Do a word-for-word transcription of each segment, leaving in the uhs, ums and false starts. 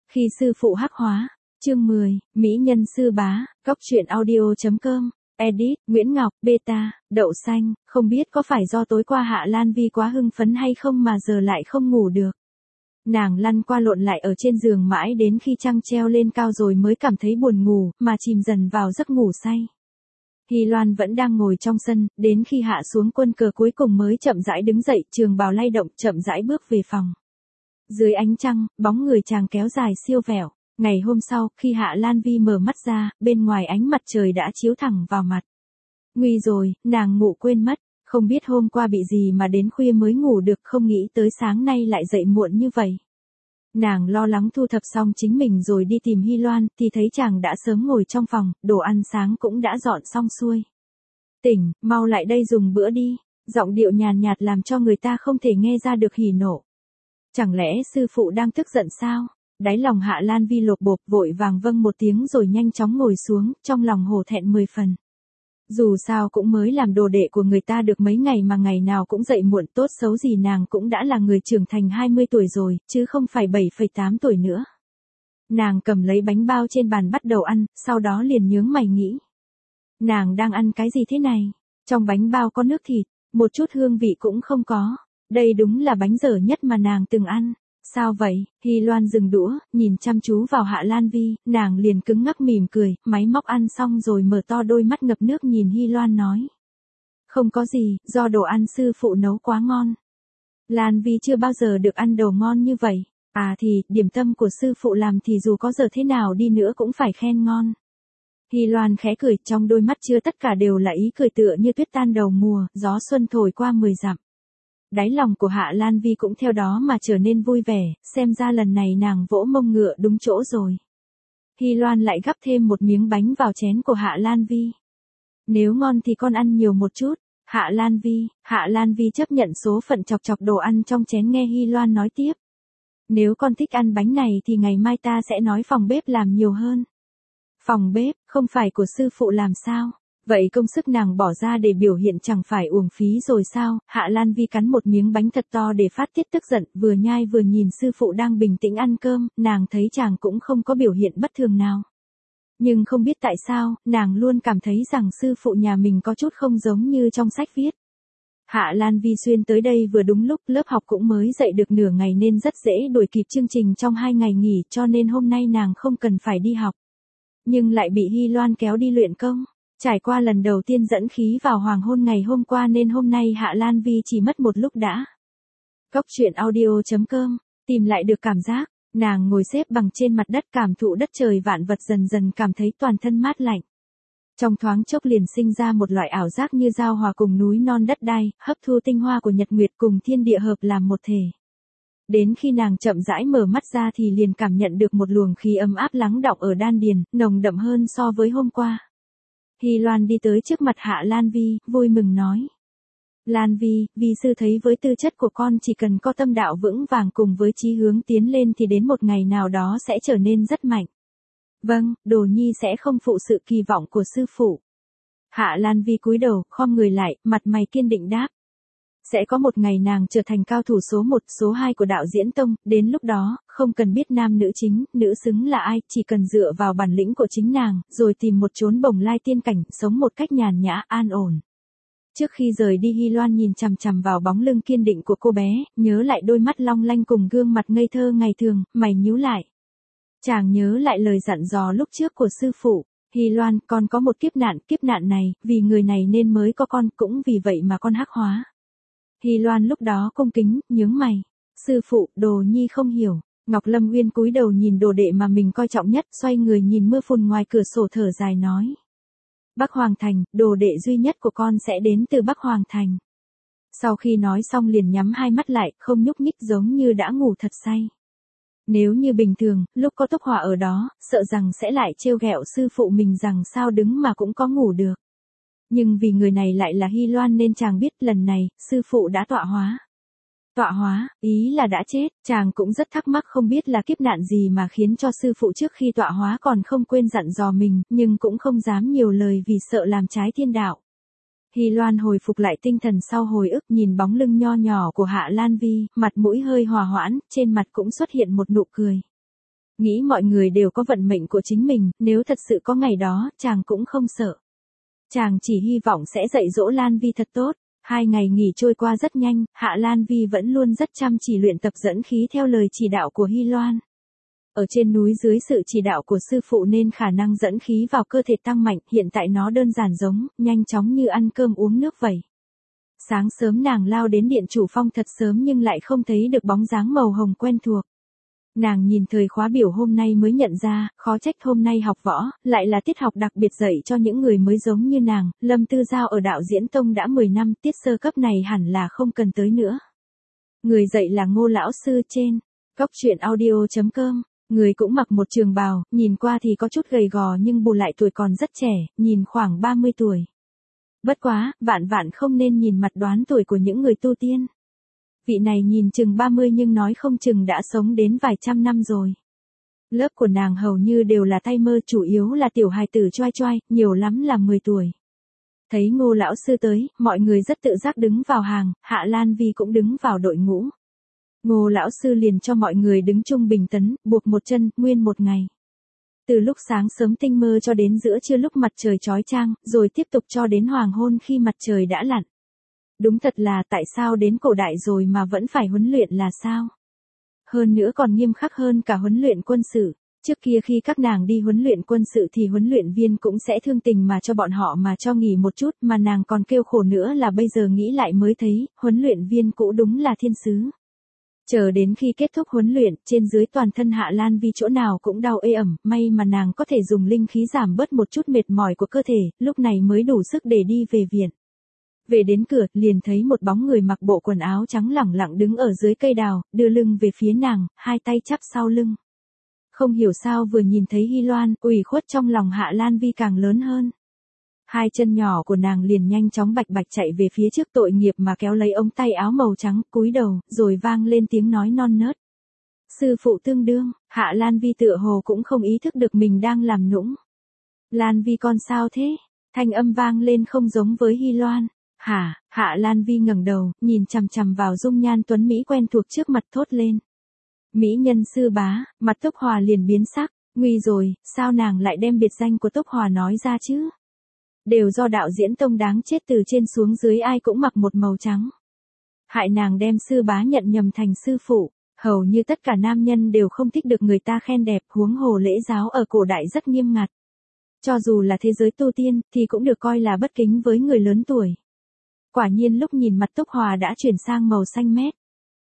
Khi sư phụ hắc hóa, chương mười, Mỹ nhân sư bá, góc truyện audio chấm com, edit, Nguyễn Ngọc, beta, đậu xanh, không biết có phải do tối qua Hạ Lan Vi quá hưng phấn hay không mà giờ lại không ngủ được. Nàng lăn qua lộn lại ở trên giường mãi đến khi trăng treo lên cao rồi mới cảm thấy buồn ngủ, mà chìm dần vào giấc ngủ say. Hy Loan vẫn đang ngồi trong sân, đến khi hạ xuống quân cờ cuối cùng mới chậm rãi đứng dậy, trường bào lay động, chậm rãi bước về phòng. Dưới ánh trăng, bóng người chàng kéo dài siêu vẹo. Ngày hôm sau, khi Hạ Lan Vi mở mắt ra, bên ngoài ánh mặt trời đã chiếu thẳng vào mặt. Nguy rồi, nàng ngủ quên mất, không biết hôm qua bị gì mà đến khuya mới ngủ được, không nghĩ tới sáng nay lại dậy muộn như vậy. Nàng lo lắng thu thập xong chính mình rồi đi tìm Hy Loan, thì thấy chàng đã sớm ngồi trong phòng, đồ ăn sáng cũng đã dọn xong xuôi. Tỉnh, mau lại đây dùng bữa đi, giọng điệu nhàn nhạt làm cho người ta không thể nghe ra được hỉ nộ. Chẳng lẽ sư phụ đang tức giận sao? Đáy lòng Hạ Lan Vi lột bột, vội vàng vâng một tiếng rồi nhanh chóng ngồi xuống, trong lòng hổ thẹn mười phần. Dù sao cũng mới làm đồ đệ của người ta được mấy ngày mà ngày nào cũng dậy muộn, tốt xấu gì nàng cũng đã là người trưởng thành hai mươi tuổi rồi, chứ không phải bảy phẩy tám tuổi nữa. Nàng cầm lấy bánh bao trên bàn bắt đầu ăn, sau đó liền nhướng mày nghĩ. Nàng đang ăn cái gì thế này? Trong bánh bao có nước thịt, một chút hương vị cũng không có. Đây đúng là bánh dở nhất mà nàng từng ăn. Sao vậy? Hy Loan dừng đũa, nhìn chăm chú vào Hạ Lan Vi, nàng liền cứng ngắc mỉm cười, máy móc ăn xong rồi mở to đôi mắt ngập nước nhìn Hy Loan nói. Không có gì, do đồ ăn sư phụ nấu quá ngon. Lan Vi chưa bao giờ được ăn đồ ngon như vậy. À thì, điểm tâm của sư phụ làm thì dù có giờ thế nào đi nữa cũng phải khen ngon. Hy Loan khẽ cười, trong đôi mắt chưa tất cả đều là ý cười tựa như tuyết tan đầu mùa, gió xuân thổi qua mười dặm. Đáy lòng của Hạ Lan Vi cũng theo đó mà trở nên vui vẻ, xem ra lần này nàng vỗ mông ngựa đúng chỗ rồi. Hy Loan lại gắp thêm một miếng bánh vào chén của Hạ Lan Vi. Nếu ngon thì con ăn nhiều một chút. Hạ Lan Vi, Hạ Lan Vi chấp nhận số phận chọc chọc đồ ăn trong chén nghe Hy Loan nói tiếp. Nếu con thích ăn bánh này thì ngày mai ta sẽ nói phòng bếp làm nhiều hơn. Phòng bếp, không phải của sư phụ làm sao? Vậy công sức nàng bỏ ra để biểu hiện chẳng phải uổng phí rồi sao? Hạ Lan Vi cắn một miếng bánh thật to để phát tiết tức giận, vừa nhai vừa nhìn sư phụ đang bình tĩnh ăn cơm, nàng thấy chàng cũng không có biểu hiện bất thường nào. Nhưng không biết tại sao, nàng luôn cảm thấy rằng sư phụ nhà mình có chút không giống như trong sách viết. Hạ Lan Vi xuyên tới đây vừa đúng lúc, lớp học cũng mới dậy được nửa ngày nên rất dễ đuổi kịp chương trình trong hai ngày nghỉ, cho nên hôm nay nàng không cần phải đi học. Nhưng lại bị Hy Loan kéo đi luyện công. Trải qua lần đầu tiên dẫn khí vào hoàng hôn ngày hôm qua nên hôm nay Hạ Lan Vi chỉ mất một lúc đã. Góc truyện audio chấm com, tìm lại được cảm giác, nàng ngồi xếp bằng trên mặt đất cảm thụ đất trời vạn vật, dần dần cảm thấy toàn thân mát lạnh. Trong thoáng chốc liền sinh ra một loại ảo giác như giao hòa cùng núi non đất đai, hấp thu tinh hoa của nhật nguyệt cùng thiên địa hợp làm một thể. Đến khi nàng chậm rãi mở mắt ra thì liền cảm nhận được một luồng khí ấm áp lắng đọng ở đan điền, nồng đậm hơn so với hôm qua. Hy Loan đi tới trước mặt Hạ Lan Vi, vui mừng nói. Lan Vi, Vi sư thấy với tư chất của con chỉ cần có tâm đạo vững vàng cùng với chí hướng tiến lên thì đến một ngày nào đó sẽ trở nên rất mạnh. Vâng, Đồ Nhi sẽ không phụ sự kỳ vọng của sư phụ. Hạ Lan Vi cúi đầu, khom người lại, mặt mày kiên định đáp. Sẽ có một ngày nàng trở thành cao thủ số một, số hai của đạo diễn tông, đến lúc đó, không cần biết nam nữ chính, nữ xứng là ai, chỉ cần dựa vào bản lĩnh của chính nàng, rồi tìm một chốn bồng lai tiên cảnh, sống một cách nhàn nhã, an ổn. Trước khi rời đi Hy Loan nhìn chằm chằm vào bóng lưng kiên định của cô bé, nhớ lại đôi mắt long lanh cùng gương mặt ngây thơ ngày thường, mày nhíu lại. Chàng nhớ lại lời dặn dò lúc trước của sư phụ. Hy Loan, con có một kiếp nạn, kiếp nạn này, vì người này nên mới có con, cũng vì vậy mà con hắc hóa. Hy Loan lúc đó cung kính, nhướng mày. Sư phụ, Đồ Nhi không hiểu. Ngọc Lâm Uyên cúi đầu nhìn đồ đệ mà mình coi trọng nhất, xoay người nhìn mưa phùn ngoài cửa sổ thở dài nói. Bắc Hoàng Thành, đồ đệ duy nhất của con sẽ đến từ Bắc Hoàng Thành. Sau khi nói xong liền nhắm hai mắt lại, không nhúc nhích giống như đã ngủ thật say. Nếu như bình thường, lúc có Túc Hỏa ở đó, sợ rằng sẽ lại trêu ghẹo sư phụ mình rằng sao đứng mà cũng có ngủ được. Nhưng vì người này lại là Hy Loan nên chàng biết lần này, sư phụ đã tọa hóa. Tọa hóa, ý là đã chết, chàng cũng rất thắc mắc không biết là kiếp nạn gì mà khiến cho sư phụ trước khi tọa hóa còn không quên dặn dò mình, nhưng cũng không dám nhiều lời vì sợ làm trái thiên đạo. Hy Loan hồi phục lại tinh thần sau hồi ức nhìn bóng lưng nho nhỏ của Hạ Lan Vi, mặt mũi hơi hòa hoãn, trên mặt cũng xuất hiện một nụ cười. Nghĩ mọi người đều có vận mệnh của chính mình, nếu thật sự có ngày đó, chàng cũng không sợ. Chàng chỉ hy vọng sẽ dạy dỗ Lan Vi thật tốt. Hai ngày nghỉ trôi qua rất nhanh, Hạ Lan Vi vẫn luôn rất chăm chỉ luyện tập dẫn khí theo lời chỉ đạo của Hy Loan. Ở trên núi dưới sự chỉ đạo của sư phụ nên khả năng dẫn khí vào cơ thể tăng mạnh, hiện tại nó đơn giản giống, nhanh chóng như ăn cơm uống nước vậy. Sáng sớm nàng lao đến điện chủ phong thật sớm nhưng lại không thấy được bóng dáng màu hồng quen thuộc. Nàng nhìn thời khóa biểu hôm nay mới nhận ra, khó trách hôm nay học võ, lại là tiết học đặc biệt dạy cho những người mới giống như nàng. Lâm Tư Giao ở đạo diễn tông đã mười năm, tiết sơ cấp này hẳn là không cần tới nữa. Người dạy là Ngô lão sư trên cóc truyện audio chấm com. Người cũng mặc một trường bào, nhìn qua thì có chút gầy gò nhưng bù lại tuổi còn rất trẻ, nhìn khoảng ba mươi tuổi. Bất quá, vạn vạn không nên nhìn mặt đoán tuổi của những người tu tiên. Vị này nhìn chừng ba mươi nhưng nói không chừng đã sống đến vài trăm năm rồi. Lớp của nàng hầu như đều là tay mơ, chủ yếu là tiểu hài tử choai choai, nhiều lắm là mười tuổi. Thấy Ngô lão sư tới, mọi người rất tự giác đứng vào hàng, Hạ Lan Vi cũng đứng vào đội ngũ. Ngô lão sư liền cho mọi người đứng chung bình tấn, buộc một chân, nguyên một ngày. Từ lúc sáng sớm tinh mơ cho đến giữa trưa lúc mặt trời chói chang, rồi tiếp tục cho đến hoàng hôn khi mặt trời đã lặn. Đúng thật là tại sao đến cổ đại rồi mà vẫn phải huấn luyện là sao? Hơn nữa còn nghiêm khắc hơn cả huấn luyện quân sự. Trước kia khi các nàng đi huấn luyện quân sự thì huấn luyện viên cũng sẽ thương tình mà cho bọn họ mà cho nghỉ một chút, mà nàng còn kêu khổ nữa là bây giờ nghĩ lại mới thấy, huấn luyện viên cũ đúng là thiên sứ. Chờ đến khi kết thúc huấn luyện, trên dưới toàn thân Hạ Lan Vi chỗ nào cũng đau ê ẩm, may mà nàng có thể dùng linh khí giảm bớt một chút mệt mỏi của cơ thể, lúc này mới đủ sức để đi về viện. Về đến cửa, liền thấy một bóng người mặc bộ quần áo trắng lẳng lặng đứng ở dưới cây đào, đưa lưng về phía nàng, hai tay chắp sau lưng. Không hiểu sao vừa nhìn thấy Hy Loan, ủy khuất trong lòng Hạ Lan Vi càng lớn hơn. Hai chân nhỏ của nàng liền nhanh chóng bạch bạch chạy về phía trước, tội nghiệp mà kéo lấy ống tay áo màu trắng, cúi đầu, rồi vang lên tiếng nói non nớt. Sư phụ tương đương. Hạ Lan Vi tựa hồ cũng không ý thức được mình đang làm nũng. Lan Vi con sao thế? Thanh âm vang lên không giống với Hy Loan. Hả? Hạ Lan Vi ngẩng đầu, nhìn chằm chằm vào dung nhan tuấn Mỹ quen thuộc trước mặt thốt lên. Mỹ nhân sư bá. Mặt Túc Hòa liền biến sắc. Nguy rồi, sao nàng lại đem biệt danh của Túc Hòa nói ra chứ? Đều do đạo diễn tông đáng chết từ trên xuống dưới ai cũng mặc một màu trắng. Hại nàng đem sư bá nhận nhầm thành sư phụ. Hầu như tất cả nam nhân đều không thích được người ta khen đẹp, huống hồ lễ giáo ở cổ đại rất nghiêm ngặt. Cho dù là thế giới tu tiên, thì cũng được coi là bất kính với người lớn tuổi. Quả nhiên lúc nhìn mặt Túc Hòa đã chuyển sang màu xanh mét.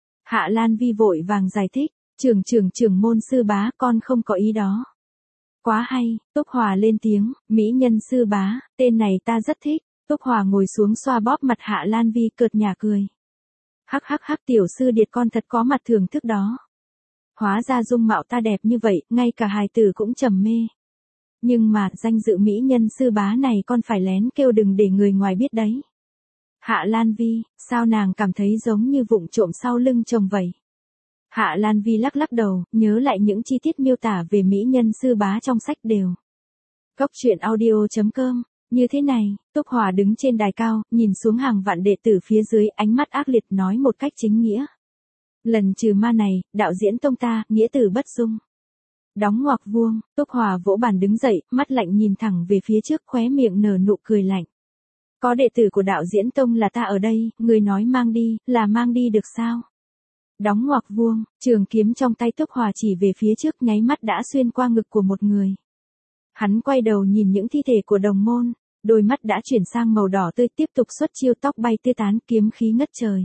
Hạ Lan Vi vội vàng giải thích, trưởng trưởng trưởng môn sư bá, con không có ý đó. Quá hay. Túc Hòa lên tiếng, mỹ nhân sư bá, tên này ta rất thích. Túc Hòa ngồi xuống xoa bóp mặt Hạ Lan Vi cợt nhả cười. Hắc hắc hắc, tiểu sư điệt con thật có mặt thưởng thức đó. Hóa ra dung mạo ta đẹp như vậy, ngay cả hài tử cũng trầm mê. Nhưng mà, danh dự mỹ nhân sư bá này con phải lén kêu đừng để người ngoài biết đấy. Hạ Lan Vi, sao nàng cảm thấy giống như vụng trộm sau lưng chồng vậy? Hạ Lan Vi lắc lắc đầu, nhớ lại những chi tiết miêu tả về mỹ nhân sư bá trong sách đều. Cóc truyện audio chấm com. Như thế này, Túc Hòa đứng trên đài cao, nhìn xuống hàng vạn đệ tử phía dưới, ánh mắt ác liệt nói một cách chính nghĩa. Lần trừ ma này, đạo diễn tông ta, nghĩa tử bất dung. Đóng ngoặc vuông, Túc Hòa vỗ bàn đứng dậy, mắt lạnh nhìn thẳng về phía trước, khóe miệng nở nụ cười lạnh. Có đệ tử của đạo diễn tông là ta ở đây, người nói mang đi, là mang đi được sao? Đóng ngoặc vuông, trường kiếm trong tay Túc Hòa chỉ về phía trước, nháy mắt đã xuyên qua ngực của một người. Hắn quay đầu nhìn những thi thể của đồng môn, đôi mắt đã chuyển sang màu đỏ tươi, tiếp tục xuất chiêu, tóc bay tưa tán, kiếm khí ngất trời.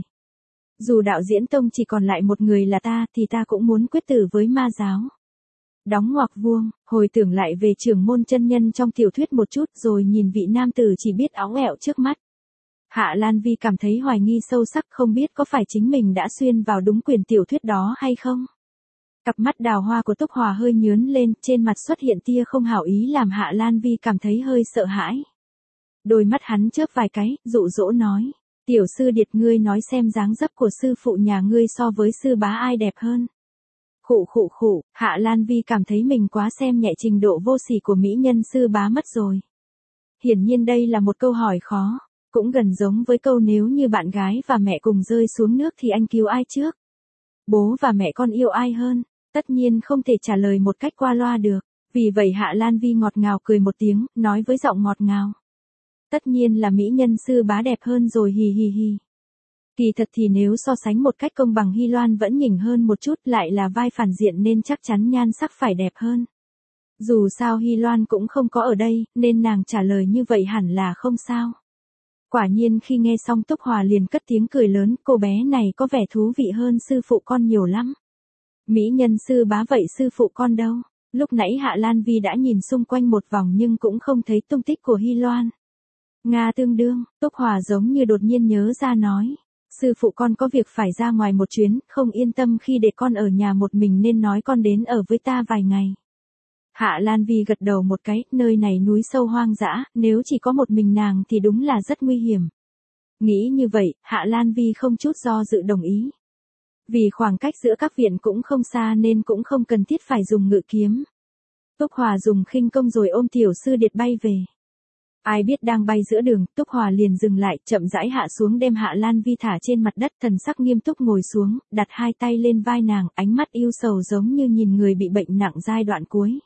Dù đạo diễn tông chỉ còn lại một người là ta, thì ta cũng muốn quyết tử với ma giáo. Đóng ngoặc vuông, hồi tưởng lại về trưởng môn chân nhân trong tiểu thuyết một chút, rồi nhìn vị nam tử chỉ biết óng ẹo trước mắt. Hạ Lan Vi cảm thấy hoài nghi sâu sắc, không biết có phải chính mình đã xuyên vào đúng quyển tiểu thuyết đó hay không. Cặp mắt đào hoa của Túc Hòa hơi nhướng lên, trên mặt xuất hiện tia không hảo ý làm Hạ Lan Vi cảm thấy hơi sợ hãi. Đôi mắt hắn chớp vài cái, dụ dỗ nói, tiểu sư điệt, ngươi nói xem dáng dấp của sư phụ nhà ngươi so với sư bá ai đẹp hơn. Khụ khụ khụ, Hạ Lan Vi cảm thấy mình quá xem nhẹ trình độ vô sỉ của mỹ nhân sư bá mất rồi. Hiển nhiên đây là một câu hỏi khó, cũng gần giống với câu nếu như bạn gái và mẹ cùng rơi xuống nước thì anh cứu ai trước? Bố và mẹ con yêu ai hơn? Tất nhiên không thể trả lời một cách qua loa được, vì vậy Hạ Lan Vi ngọt ngào cười một tiếng, nói với giọng ngọt ngào. Tất nhiên là mỹ nhân sư bá đẹp hơn rồi hì hì hì. Kỳ thật thì nếu so sánh một cách công bằng Hy Loan vẫn nhỉnh hơn một chút, lại là vai phản diện nên chắc chắn nhan sắc phải đẹp hơn. Dù sao Hy Loan cũng không có ở đây, nên nàng trả lời như vậy hẳn là không sao. Quả nhiên khi nghe xong Túc Hòa liền cất tiếng cười lớn, cô bé này có vẻ thú vị hơn sư phụ con nhiều lắm. Mỹ nhân sư bá vậy sư phụ con đâu? Lúc nãy Hạ Lan Vi đã nhìn xung quanh một vòng nhưng cũng không thấy tung tích của Hy Loan. Nga tương đương, Túc Hòa giống như đột nhiên nhớ ra nói. Sư phụ con có việc phải ra ngoài một chuyến, không yên tâm khi để con ở nhà một mình nên nói con đến ở với ta vài ngày. Hạ Lan Vi gật đầu một cái, nơi này núi sâu hoang dã, nếu chỉ có một mình nàng thì đúng là rất nguy hiểm. Nghĩ như vậy, Hạ Lan Vi không chút do dự đồng ý. Vì khoảng cách giữa các viện cũng không xa nên cũng không cần thiết phải dùng ngự kiếm. Túc Hòa dùng khinh công rồi ôm tiểu sư điệt bay về. Ai biết đang bay giữa đường, Túc Hòa liền dừng lại, chậm rãi hạ xuống đem Hạ Lan Vi thả trên mặt đất, thần sắc nghiêm túc ngồi xuống, đặt hai tay lên vai nàng, ánh mắt yêu sầu giống như nhìn người bị bệnh nặng giai đoạn cuối.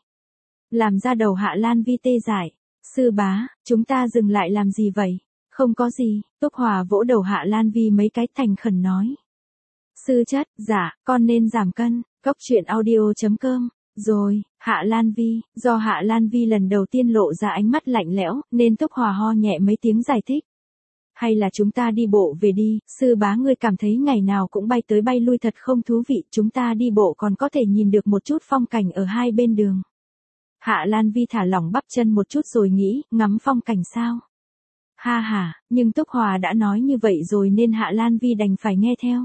Làm ra đầu Hạ Lan Vi tê dại. Sư bá, chúng ta dừng lại làm gì vậy? Không có gì, Túc Hòa vỗ đầu Hạ Lan Vi mấy cái thành khẩn nói. Sư chất, dạ, con nên giảm cân, cốc truyện audio chấm com. Rồi, Hạ Lan Vi, do Hạ Lan Vi lần đầu tiên lộ ra ánh mắt lạnh lẽo, nên Túc Hòa ho nhẹ mấy tiếng giải thích. Hay là chúng ta đi bộ về đi, sư bá ngươi cảm thấy ngày nào cũng bay tới bay lui thật không thú vị, chúng ta đi bộ còn có thể nhìn được một chút phong cảnh ở hai bên đường. Hạ Lan Vi thả lỏng bắp chân một chút rồi nghĩ, ngắm phong cảnh sao? Ha ha, nhưng Túc Hòa đã nói như vậy rồi nên Hạ Lan Vi đành phải nghe theo.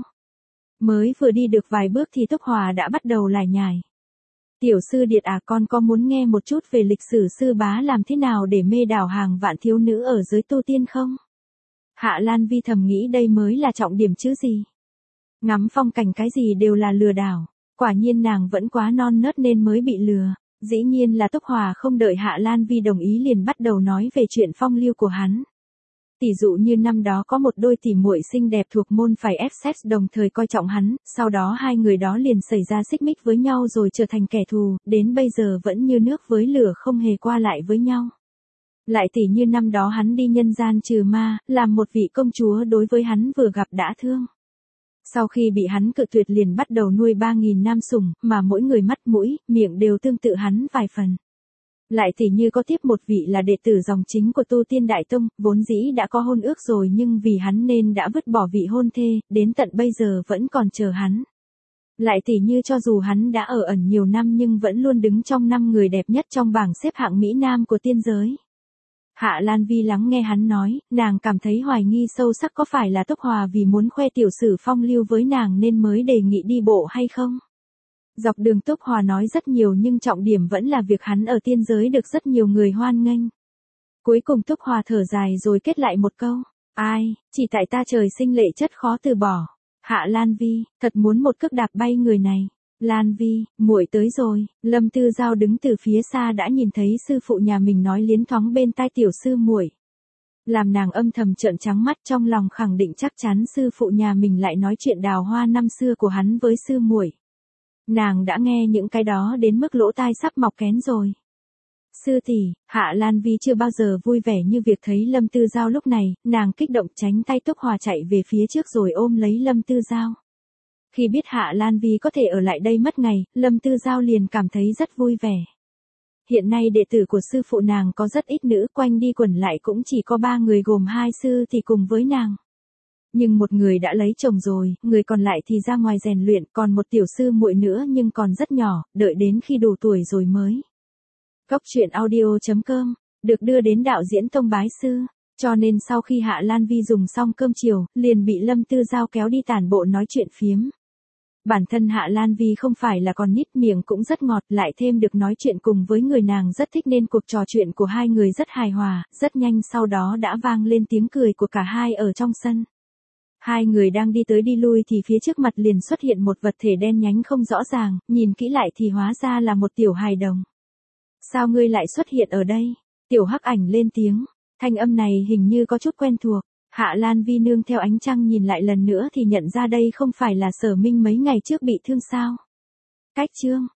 Mới vừa đi được vài bước thì Túc Hòa đã bắt đầu lải nhải. Tiểu sư điệt à, con có muốn nghe một chút về lịch sử sư bá làm thế nào để mê đảo hàng vạn thiếu nữ ở giới tu tiên không? Hạ Lan Vi thầm nghĩ đây mới là trọng điểm chứ gì. Ngắm phong cảnh cái gì đều là lừa đảo. Quả nhiên nàng vẫn quá non nớt nên mới bị lừa. Dĩ nhiên là Túc Hòa không đợi Hạ Lan Vi đồng ý liền bắt đầu nói về chuyện phong lưu của hắn. Tỷ dụ như năm đó có một đôi tỷ muội xinh đẹp thuộc môn phải ép sex đồng thời coi trọng hắn, sau đó hai người đó liền xảy ra xích mích với nhau rồi trở thành kẻ thù, đến bây giờ vẫn như nước với lửa không hề qua lại với nhau. Lại tỷ như năm đó hắn đi nhân gian trừ ma, làm một vị công chúa đối với hắn vừa gặp đã thương. Sau khi bị hắn cự tuyệt liền bắt đầu nuôi ba nghìn nam sủng, mà mỗi người mắt mũi, miệng đều tương tự hắn vài phần. Lại tỷ như có tiếp một vị là đệ tử dòng chính của Tu Tiên Đại Tông, vốn dĩ đã có hôn ước rồi nhưng vì hắn nên đã vứt bỏ vị hôn thê, đến tận bây giờ vẫn còn chờ hắn. Lại tỷ như cho dù hắn đã ở ẩn nhiều năm nhưng vẫn luôn đứng trong năm người đẹp nhất trong bảng xếp hạng Mỹ Nam của tiên giới. Hạ Lan Vi lắng nghe hắn nói, nàng cảm thấy hoài nghi sâu sắc có phải là Túc Hòa vì muốn khoe tiểu sử phong lưu với nàng nên mới đề nghị đi bộ hay không? Dọc đường Túc Hòa nói rất nhiều nhưng trọng điểm vẫn là việc hắn ở tiên giới được rất nhiều người hoan nghênh. Cuối cùng Túc Hòa thở dài rồi kết lại một câu, ai, chỉ tại ta trời sinh lệ chất khó từ bỏ. Hạ Lan Vi, thật muốn một cước đạp bay người này. Lan Vi, muội tới rồi. Lâm Tư Giao đứng từ phía xa đã nhìn thấy sư phụ nhà mình nói liến thoáng bên tai tiểu sư muội. Làm nàng âm thầm trợn trắng mắt trong lòng khẳng định chắc chắn sư phụ nhà mình lại nói chuyện đào hoa năm xưa của hắn với sư muội. Nàng đã nghe những cái đó đến mức lỗ tai sắp mọc kén rồi. Sư tỷ, Hạ Lan Vi chưa bao giờ vui vẻ như việc thấy Lâm Tư Giao lúc này, nàng kích động tránh tay Túc Hòa chạy về phía trước rồi ôm lấy Lâm Tư Giao. Khi biết Hạ Lan Vi có thể ở lại đây mất ngày, Lâm Tư Giao liền cảm thấy rất vui vẻ. Hiện nay đệ tử của sư phụ nàng có rất ít nữ, quanh đi quẩn lại cũng chỉ có ba người gồm hai sư thì cùng với nàng. Nhưng một người đã lấy chồng rồi, người còn lại thì ra ngoài rèn luyện, còn một tiểu sư muội nữa nhưng còn rất nhỏ, đợi đến khi đủ tuổi rồi mới. Cốc truyện audio chấm com, được đưa đến đạo diễn Tông Bái Sư, cho nên sau khi Hạ Lan Vi dùng xong cơm chiều, liền bị Lâm Tư Giao kéo đi tản bộ nói chuyện phiếm. Bản thân Hạ Lan Vi không phải là con nít, miệng cũng rất ngọt, lại thêm được nói chuyện cùng với người nàng rất thích nên cuộc trò chuyện của hai người rất hài hòa, rất nhanh sau đó đã vang lên tiếng cười của cả hai ở trong sân. Hai người đang đi tới đi lui thì phía trước mặt liền xuất hiện một vật thể đen nhánh không rõ ràng, nhìn kỹ lại thì hóa ra là một tiểu hài đồng. Sao ngươi lại xuất hiện ở đây? Tiểu hắc ảnh lên tiếng, thanh âm này hình như có chút quen thuộc. Hạ Lan Vi nương theo ánh trăng nhìn lại lần nữa thì nhận ra đây không phải là Sở Minh mấy ngày trước bị thương sao. Cách chương